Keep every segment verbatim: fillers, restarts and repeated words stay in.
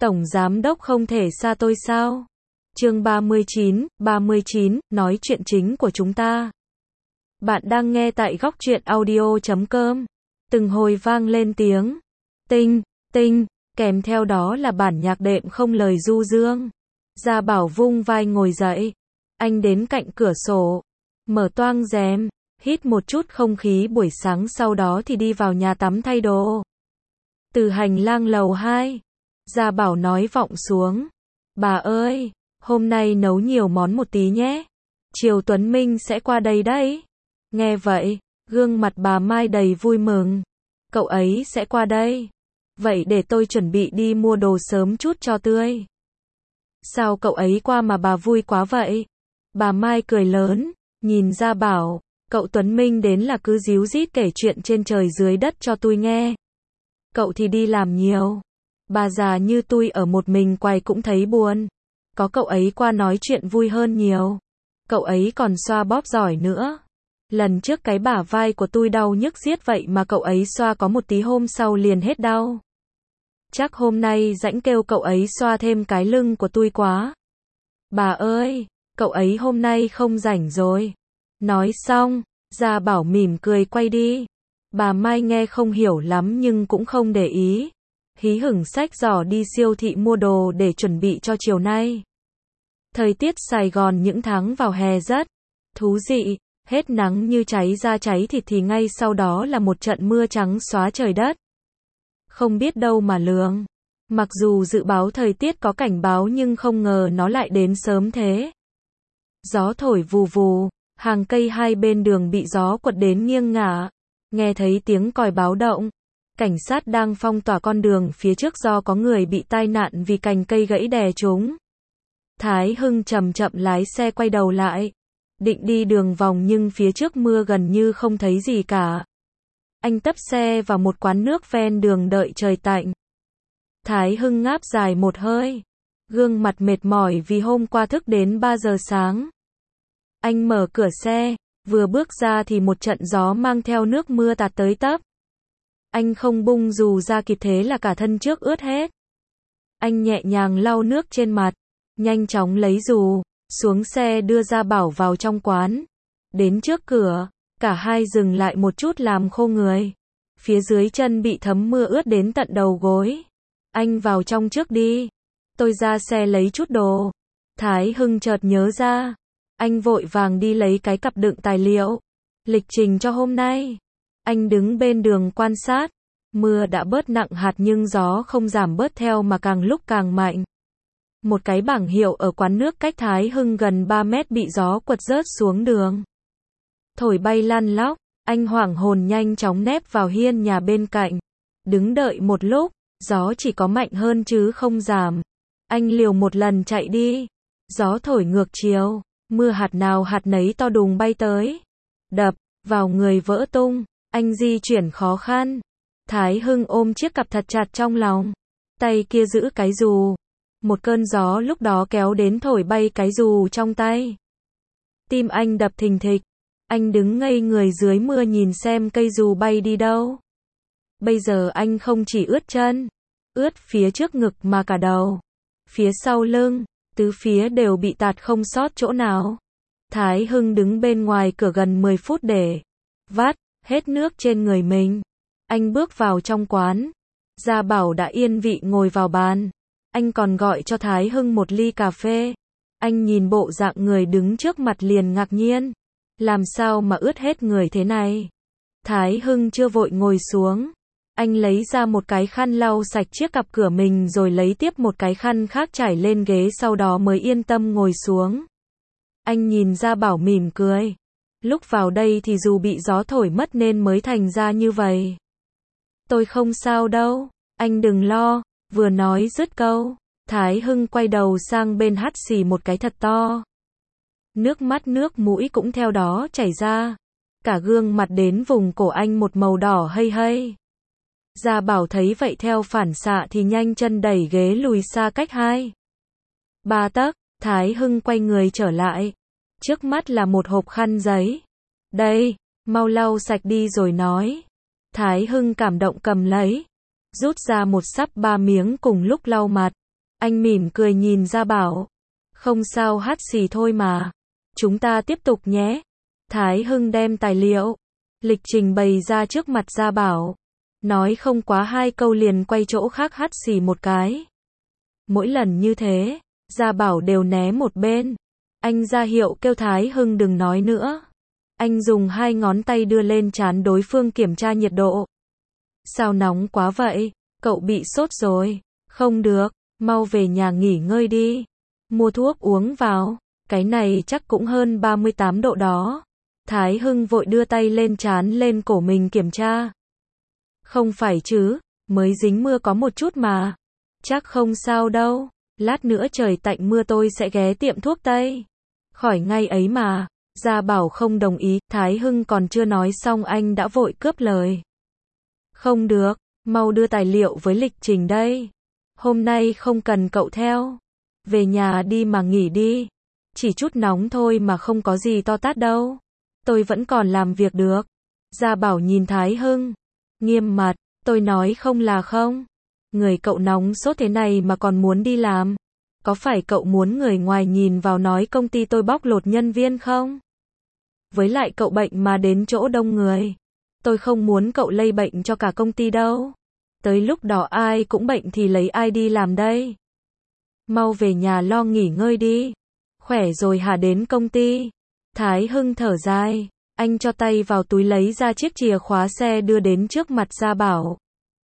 Tổng giám đốc không thể xa tôi sao? Chương ba mươi chín, ba mươi chín, nói chuyện chính của chúng ta. Bạn đang nghe tại góc truyện audio chấm com. Từng hồi vang lên tiếng tinh, tinh, kèm theo đó là bản nhạc đệm không lời du dương. Gia Bảo vung vai ngồi dậy. Anh đến cạnh cửa sổ, mở toang rèm, hít một chút không khí buổi sáng, sau đó thì đi vào nhà tắm thay đồ. Từ hành lang lầu hai, Gia Bảo nói vọng xuống. Bà ơi, hôm nay nấu nhiều món một tí nhé. Chiều Tuấn Minh sẽ qua đây đấy. Nghe vậy, gương mặt bà Mai đầy vui mừng. Cậu ấy sẽ qua đây. Vậy để tôi chuẩn bị đi mua đồ sớm chút cho tươi. Sao cậu ấy qua mà bà vui quá vậy? Bà Mai cười lớn, nhìn Gia Bảo, cậu Tuấn Minh đến là cứ díu dít kể chuyện trên trời dưới đất cho tôi nghe. Cậu thì đi làm nhiều. Bà già như tôi ở một mình quay cũng thấy buồn. Có cậu ấy qua nói chuyện vui hơn nhiều. Cậu ấy còn xoa bóp giỏi nữa. Lần trước cái bả vai của tôi đau nhức giết vậy mà cậu ấy xoa có một tí hôm sau liền hết đau. Chắc hôm nay rãnh kêu cậu ấy xoa thêm cái lưng của tôi quá. Bà ơi, cậu ấy hôm nay không rảnh rồi. Nói xong, Gia Bảo mỉm cười quay đi. Bà Mai nghe không hiểu lắm nhưng cũng không để ý. Hí hửng xách giỏ đi siêu thị mua đồ để chuẩn bị cho chiều nay. Thời tiết Sài Gòn những tháng vào hè rất thú dị, hết nắng như cháy da cháy thịt thì ngay sau đó là một trận mưa trắng xóa trời đất. Không biết đâu mà lường. Mặc dù dự báo thời tiết có cảnh báo nhưng không ngờ nó lại đến sớm thế. Gió thổi vù vù, hàng cây hai bên đường bị gió quật đến nghiêng ngả. Nghe thấy tiếng còi báo động. Cảnh sát đang phong tỏa con đường phía trước do có người bị tai nạn vì cành cây gãy đè chúng. Thái Hưng chậm chậm lái xe quay đầu lại. Định đi đường vòng nhưng phía trước mưa gần như không thấy gì cả. Anh tấp xe vào một quán nước ven đường đợi trời tạnh. Thái Hưng ngáp dài một hơi. Gương mặt mệt mỏi vì hôm qua thức đến ba giờ sáng. Anh mở cửa xe, vừa bước ra thì một trận gió mang theo nước mưa tạt tới tấp. Anh không bung dù ra kịp thế là cả thân trước ướt hết. Anh nhẹ nhàng lau nước trên mặt, nhanh chóng lấy dù, xuống xe đưa Gia Bảo vào trong quán. Đến trước cửa, cả hai dừng lại một chút làm khô người. Phía dưới chân bị thấm mưa ướt đến tận đầu gối. Anh vào trong trước đi. Tôi ra xe lấy chút đồ. Thái Hưng chợt nhớ ra. Anh vội vàng đi lấy cái cặp đựng tài liệu. Lịch trình cho hôm nay. Anh đứng bên đường quan sát. Mưa đã bớt nặng hạt nhưng gió không giảm bớt theo mà càng lúc càng mạnh. Một cái bảng hiệu ở quán nước cách Thái Hưng gần ba mét bị gió quật rớt xuống đường. Thổi bay lăn lóc, anh hoảng hồn nhanh chóng nép vào hiên nhà bên cạnh. Đứng đợi một lúc, gió chỉ có mạnh hơn chứ không giảm. Anh liều một lần chạy đi. Gió thổi ngược chiều, mưa hạt nào hạt nấy to đùng bay tới. Đập vào người vỡ tung, anh di chuyển khó khăn. Thái Hưng ôm chiếc cặp thật chặt trong lòng. Tay kia giữ cái dù. Một cơn gió lúc đó kéo đến thổi bay cái dù trong tay. Tim anh đập thình thịch. Anh đứng ngây người dưới mưa nhìn xem cây dù bay đi đâu. Bây giờ anh không chỉ ướt chân, ướt phía trước ngực mà cả đầu. Phía sau lưng, tứ phía đều bị tạt không sót chỗ nào. Thái Hưng đứng bên ngoài cửa gần mười phút để vắt hết nước trên người mình. Anh bước vào trong quán. Gia Bảo đã yên vị ngồi vào bàn. Anh còn gọi cho Thái Hưng một ly cà phê. Anh nhìn bộ dạng người đứng trước mặt liền ngạc nhiên. Làm sao mà ướt hết người thế này? Thái Hưng chưa vội ngồi xuống. Anh lấy ra một cái khăn lau sạch chiếc cặp cửa mình rồi lấy tiếp một cái khăn khác trải lên ghế, sau đó mới yên tâm ngồi xuống. Anh nhìn Gia Bảo mỉm cười. Lúc vào đây thì dù bị gió thổi mất nên mới thành ra như vậy. Tôi không sao đâu, anh đừng lo. Vừa nói dứt câu, Thái Hưng quay đầu sang bên hắt xì một cái thật to. Nước mắt nước mũi cũng theo đó chảy ra. Cả gương mặt đến vùng cổ anh một màu đỏ hây hây. Gia Bảo thấy vậy theo phản xạ thì nhanh chân đẩy ghế lùi xa cách hai ba tấc. Thái Hưng quay người trở lại. Trước mắt là một hộp khăn giấy. Đây, mau lau sạch đi rồi nói. Thái Hưng cảm động cầm lấy. Rút ra một sắp ba miếng cùng lúc lau mặt. Anh mỉm cười nhìn Gia Bảo. Không sao, hắt xì thôi mà. Chúng ta tiếp tục nhé. Thái Hưng đem tài liệu, lịch trình bày ra trước mặt Gia Bảo. Nói không quá hai câu liền quay chỗ khác hắt xì một cái. Mỗi lần như thế, Gia Bảo đều né một bên. Anh ra hiệu kêu Thái Hưng đừng nói nữa. Anh dùng hai ngón tay đưa lên trán đối phương kiểm tra nhiệt độ. Sao nóng quá vậy? Cậu bị sốt rồi. Không được, mau về nhà nghỉ ngơi đi. Mua thuốc uống vào. Cái này chắc cũng hơn ba mươi tám độ đó. Thái Hưng vội đưa tay lên trán lên cổ mình kiểm tra. Không phải chứ, mới dính mưa có một chút mà. Chắc không sao đâu. Lát nữa trời tạnh mưa tôi sẽ ghé tiệm thuốc Tây. Khỏi ngay ấy mà. Gia Bảo không đồng ý, Thái Hưng còn chưa nói xong anh đã vội cướp lời. Không được, mau đưa tài liệu với lịch trình đây. Hôm nay không cần cậu theo. Về nhà đi mà nghỉ đi. Chỉ chút nóng thôi mà không có gì to tát đâu. Tôi vẫn còn làm việc được. Gia Bảo nhìn Thái Hưng. Nghiêm mặt, tôi nói không là không. Người cậu nóng sốt thế này mà còn muốn đi làm. Có phải cậu muốn người ngoài nhìn vào nói công ty tôi bóc lột nhân viên không? Với lại cậu bệnh mà đến chỗ đông người. Tôi không muốn cậu lây bệnh cho cả công ty đâu. Tới lúc đó ai cũng bệnh thì lấy ai đi làm đây? Mau về nhà lo nghỉ ngơi đi. Khỏe rồi hả đến công ty? Thái Hưng thở dài. Anh cho tay vào túi lấy ra chiếc chìa khóa xe đưa đến trước mặt Gia Bảo.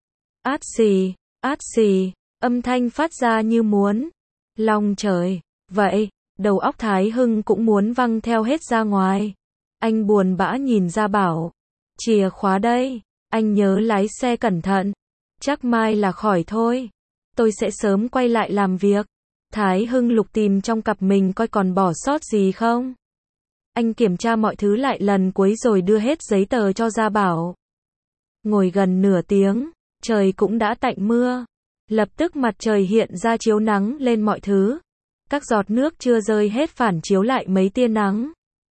Át xì, át xì, âm thanh phát ra như muốn. Long trời, vậy, đầu óc Thái Hưng cũng muốn văng theo hết ra ngoài. Anh buồn bã nhìn Gia Bảo. Chìa khóa đây, anh nhớ lái xe cẩn thận. Chắc mai là khỏi thôi. Tôi sẽ sớm quay lại làm việc. Thái Hưng lục tìm trong cặp mình coi còn bỏ sót gì không. Anh kiểm tra mọi thứ lại lần cuối rồi đưa hết giấy tờ cho Gia Bảo. Ngồi gần nửa tiếng, trời cũng đã tạnh mưa. Lập tức mặt trời hiện ra chiếu nắng lên mọi thứ. Các giọt nước chưa rơi hết phản chiếu lại mấy tia nắng.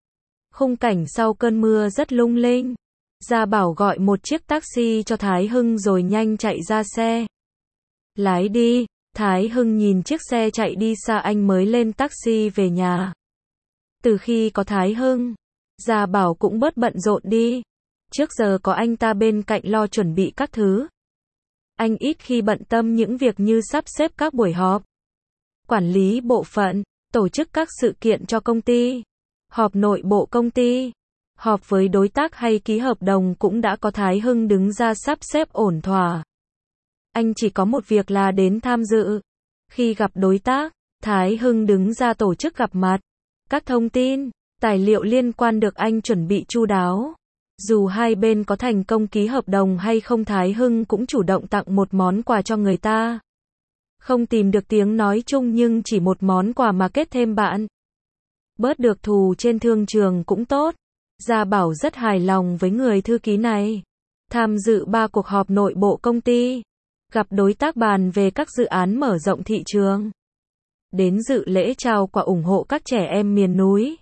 Khung cảnh sau cơn mưa rất lung linh. Gia Bảo gọi một chiếc taxi cho Thái Hưng rồi nhanh chạy ra xe. Lái đi. Thái Hưng nhìn chiếc xe chạy đi xa anh mới lên taxi về nhà. Từ khi có Thái Hưng, Gia Bảo cũng bớt bận rộn đi. Trước giờ có anh ta bên cạnh lo chuẩn bị các thứ. Anh ít khi bận tâm những việc như sắp xếp các buổi họp, quản lý bộ phận, tổ chức các sự kiện cho công ty, họp nội bộ công ty, họp với đối tác hay ký hợp đồng cũng đã có Thái Hưng đứng ra sắp xếp ổn thỏa. Anh chỉ có một việc là đến tham dự. Khi gặp đối tác, Thái Hưng đứng ra tổ chức gặp mặt. Các thông tin, tài liệu liên quan được anh chuẩn bị chu đáo. Dù hai bên có thành công ký hợp đồng hay không, Thái Hưng cũng chủ động tặng một món quà cho người ta. Không tìm được tiếng nói chung nhưng chỉ một món quà mà kết thêm bạn. Bớt được thù trên thương trường cũng tốt. Gia Bảo rất hài lòng với người thư ký này. Tham dự ba cuộc họp nội bộ công ty. Gặp đối tác bàn về các dự án mở rộng thị trường. Đến dự lễ trao quà ủng hộ các trẻ em miền núi.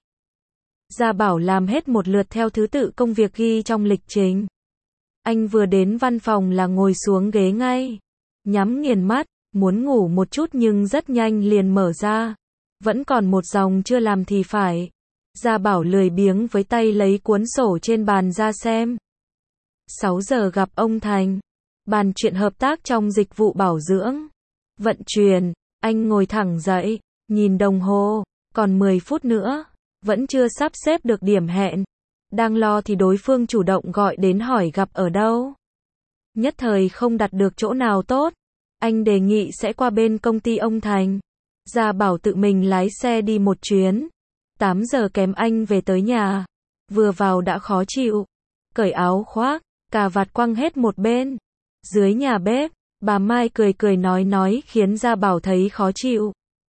Gia Bảo làm hết một lượt theo thứ tự công việc ghi trong lịch trình. Anh vừa đến văn phòng là ngồi xuống ghế ngay. Nhắm nghiền mắt, muốn ngủ một chút nhưng rất nhanh liền mở ra. Vẫn còn một dòng chưa làm thì phải. Gia Bảo lười biếng với tay lấy cuốn sổ trên bàn ra xem. sáu giờ gặp ông Thành. Bàn chuyện hợp tác trong dịch vụ bảo dưỡng, vận chuyển. Anh ngồi thẳng dậy, nhìn đồng hồ, còn mười phút nữa, vẫn chưa sắp xếp được điểm hẹn. Đang lo thì đối phương chủ động gọi đến hỏi gặp ở đâu. Nhất thời không đặt được chỗ nào tốt, anh đề nghị sẽ qua bên công ty ông Thành. Gia Bảo tự mình lái xe đi một chuyến. tám giờ kém anh về tới nhà. Vừa vào đã khó chịu. Cởi áo khoác, cà vạt quăng hết một bên. Dưới nhà bếp, bà Mai cười cười nói nói khiến Gia Bảo thấy khó chịu.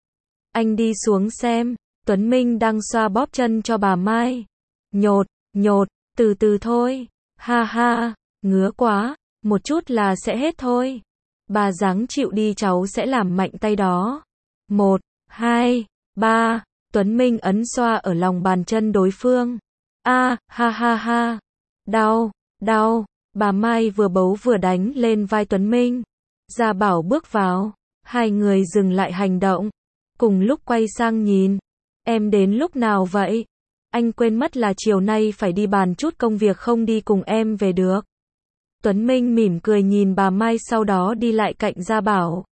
Anh đi xuống xem, Tuấn Minh đang xoa bóp chân cho bà Mai. Nhột, nhột, từ từ thôi. Ha ha, ngứa quá, một chút là sẽ hết thôi. Bà ráng chịu đi, cháu sẽ làm mạnh tay đó. Một, hai, ba, Tuấn Minh ấn xoa ở lòng bàn chân đối phương. A, ha ha ha. Đau, đau. Bà Mai vừa bấu vừa đánh lên vai Tuấn Minh. Gia Bảo bước vào. Hai người dừng lại hành động, cùng lúc quay sang nhìn. Em đến lúc nào vậy? Anh quên mất là chiều nay phải đi bàn chút công việc không đi cùng em về được. Tuấn Minh mỉm cười nhìn bà Mai sau đó đi lại cạnh Gia Bảo.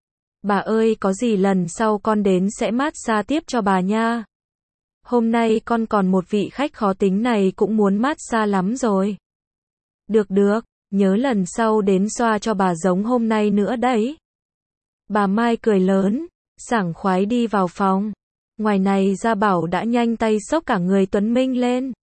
Bà ơi, có gì lần sau con đến sẽ massage tiếp cho bà nha. Hôm nay con còn một vị khách khó tính này cũng muốn massage lắm rồi. Được được, nhớ lần sau đến xoa cho bà giống hôm nay nữa đấy. Bà Mai cười lớn, sảng khoái đi vào phòng. Ngoài này Gia Bảo đã nhanh tay xốc cả người Tuấn Minh lên.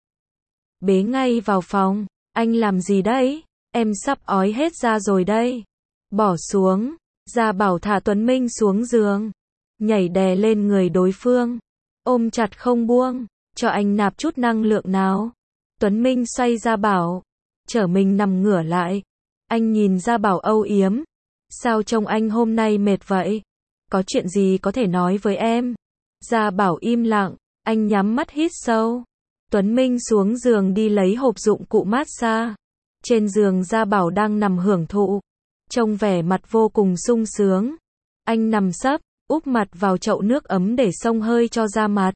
Bế ngay vào phòng, anh làm gì đấy? Em sắp ói hết ra rồi đây. Bỏ xuống, Gia Bảo thả Tuấn Minh xuống giường, nhảy đè lên người đối phương, ôm chặt không buông, cho anh nạp chút năng lượng nào. Tuấn Minh xoay Gia Bảo, trở mình nằm ngửa lại. Anh nhìn Gia Bảo âu yếm. Sao trông anh hôm nay mệt vậy? Có chuyện gì có thể nói với em? Gia Bảo im lặng, anh nhắm mắt hít sâu. Tuấn Minh xuống giường đi lấy hộp dụng cụ massage. Trên giường Gia Bảo đang nằm hưởng thụ, trông vẻ mặt vô cùng sung sướng. Anh nằm sấp, úp mặt vào chậu nước ấm để xông hơi cho da mặt.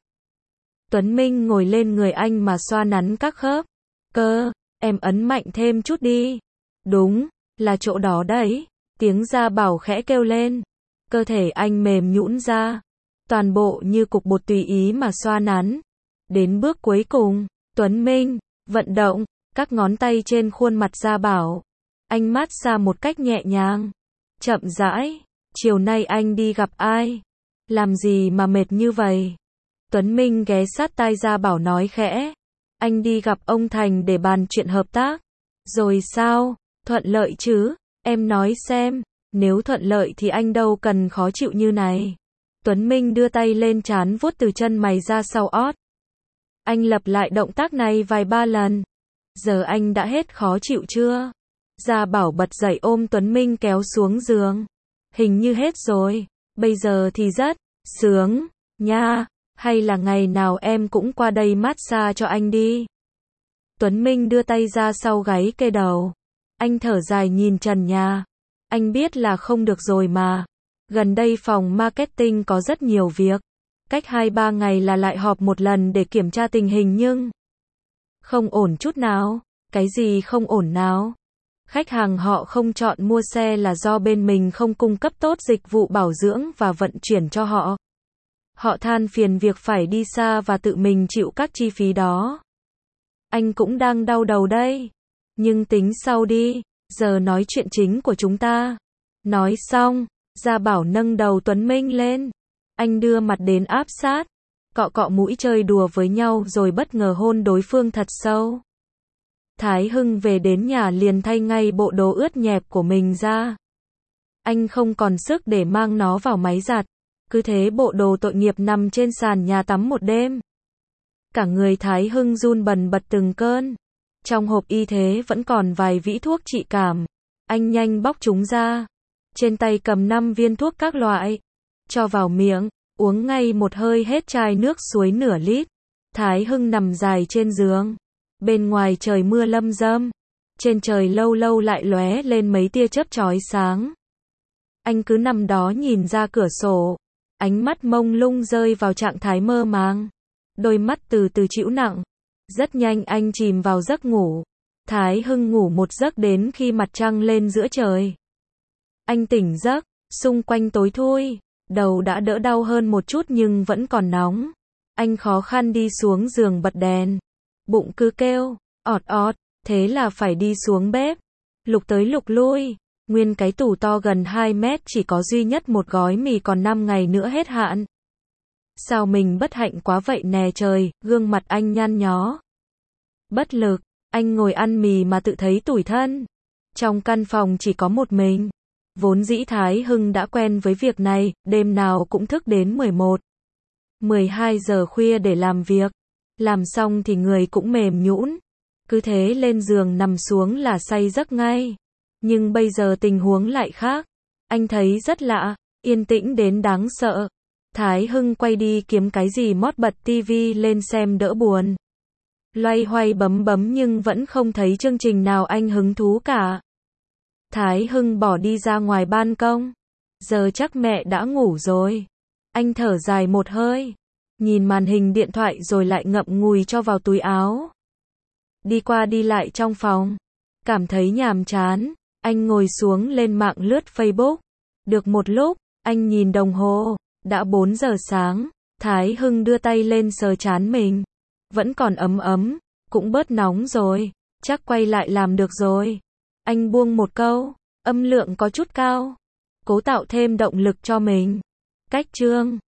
Tuấn Minh ngồi lên người anh mà xoa nắn các khớp. Cơ, em ấn mạnh thêm chút đi. Đúng, là chỗ đó đấy. Tiếng Gia Bảo khẽ kêu lên. Cơ thể anh mềm nhũn ra, toàn bộ như cục bột tùy ý mà xoa nắn. Đến bước cuối cùng, Tuấn Minh vận động các ngón tay trên khuôn mặt Gia Bảo. Anh massage một cách nhẹ nhàng, chậm rãi. Chiều nay anh đi gặp ai? Làm gì mà mệt như vậy? Tuấn Minh ghé sát tai Gia Bảo nói khẽ. Anh đi gặp ông Thành để bàn chuyện hợp tác. Rồi sao? Thuận lợi chứ? Em nói xem, nếu thuận lợi thì anh đâu cần khó chịu như này. Tuấn Minh đưa tay lên trán vuốt từ chân mày ra sau ót. Anh lặp lại động tác này vài ba lần. Giờ anh đã hết khó chịu chưa? Gia Bảo bật dậy ôm Tuấn Minh kéo xuống giường. Hình như hết rồi. Bây giờ thì rất sướng nha. Hay là ngày nào em cũng qua đây massage cho anh đi. Tuấn Minh đưa tay ra sau gáy kê đầu. Anh thở dài nhìn trần nhà. Anh biết là không được rồi mà. Gần đây phòng marketing có rất nhiều việc. Cách hai ba ngày là lại họp một lần để kiểm tra tình hình nhưng không ổn chút nào. Cái gì không ổn nào? Khách hàng họ không chọn mua xe là do bên mình không cung cấp tốt dịch vụ bảo dưỡng và vận chuyển cho họ. Họ than phiền việc phải đi xa và tự mình chịu các chi phí đó. Anh cũng đang đau đầu đây. Nhưng tính sau đi, giờ nói chuyện chính của chúng ta. Nói xong, Gia Bảo nâng đầu Tuấn Minh lên. Anh đưa mặt đến áp sát, cọ cọ mũi chơi đùa với nhau rồi bất ngờ hôn đối phương thật sâu. Thái Hưng về đến nhà liền thay ngay bộ đồ ướt nhẹp của mình ra. Anh không còn sức để mang nó vào máy giặt. Cứ thế bộ đồ tội nghiệp nằm trên sàn nhà tắm một đêm. Cả người Thái Hưng run bần bật từng cơn. Trong hộp y tế vẫn còn vài vĩ thuốc trị cảm. Anh nhanh bóc chúng ra. Trên tay cầm năm viên thuốc các loại. Cho vào miệng, uống ngay một hơi hết chai nước suối nửa lít. Thái Hưng nằm dài trên giường. Bên ngoài trời mưa lâm râm. Trên trời lâu lâu lại lóe lên mấy tia chớp chói sáng. Anh cứ nằm đó nhìn ra cửa sổ. Ánh mắt mông lung rơi vào trạng thái mơ màng. Đôi mắt từ từ trĩu nặng. Rất nhanh anh chìm vào giấc ngủ. Thái Hưng ngủ một giấc đến khi mặt trăng lên giữa trời. Anh tỉnh giấc, xung quanh tối thui. Đầu đã đỡ đau hơn một chút nhưng vẫn còn nóng. Anh khó khăn đi xuống giường bật đèn. Bụng cứ kêu, ọt ọt, thế là phải đi xuống bếp. Lục tới lục lui. Nguyên cái tủ to gần hai mét chỉ có duy nhất một gói mì còn năm ngày nữa hết hạn. Sao mình bất hạnh quá vậy nè trời, gương mặt anh nhăn nhó. Bất lực, anh ngồi ăn mì mà tự thấy tủi thân. Trong căn phòng chỉ có một mình. Vốn dĩ Thái Hưng đã quen với việc này, đêm nào cũng thức đến mười một, mười hai giờ khuya để làm việc. Làm xong thì người cũng mềm nhũn. Cứ thế lên giường nằm xuống là say giấc ngay. Nhưng bây giờ tình huống lại khác. Anh thấy rất lạ, yên tĩnh đến đáng sợ. Thái Hưng quay đi kiếm cái gì mót bật tivi lên xem đỡ buồn. Loay hoay bấm bấm nhưng vẫn không thấy chương trình nào anh hứng thú cả. Thái Hưng bỏ đi ra ngoài ban công. giờ chắc mẹ đã ngủ rồi. Anh thở dài một hơi, nhìn màn hình điện thoại rồi lại ngậm ngùi cho vào túi áo. Đi qua đi lại trong phòng, cảm thấy nhàm chán, anh ngồi xuống lên mạng lướt Facebook. Được một lúc, anh nhìn đồng hồ, đã bốn giờ sáng, Thái Hưng đưa tay lên sờ trán mình. Vẫn còn ấm ấm, cũng bớt nóng rồi, chắc quay lại làm được rồi. Anh buông một câu, âm lượng có chút cao, cố tạo thêm động lực cho mình. Cách chương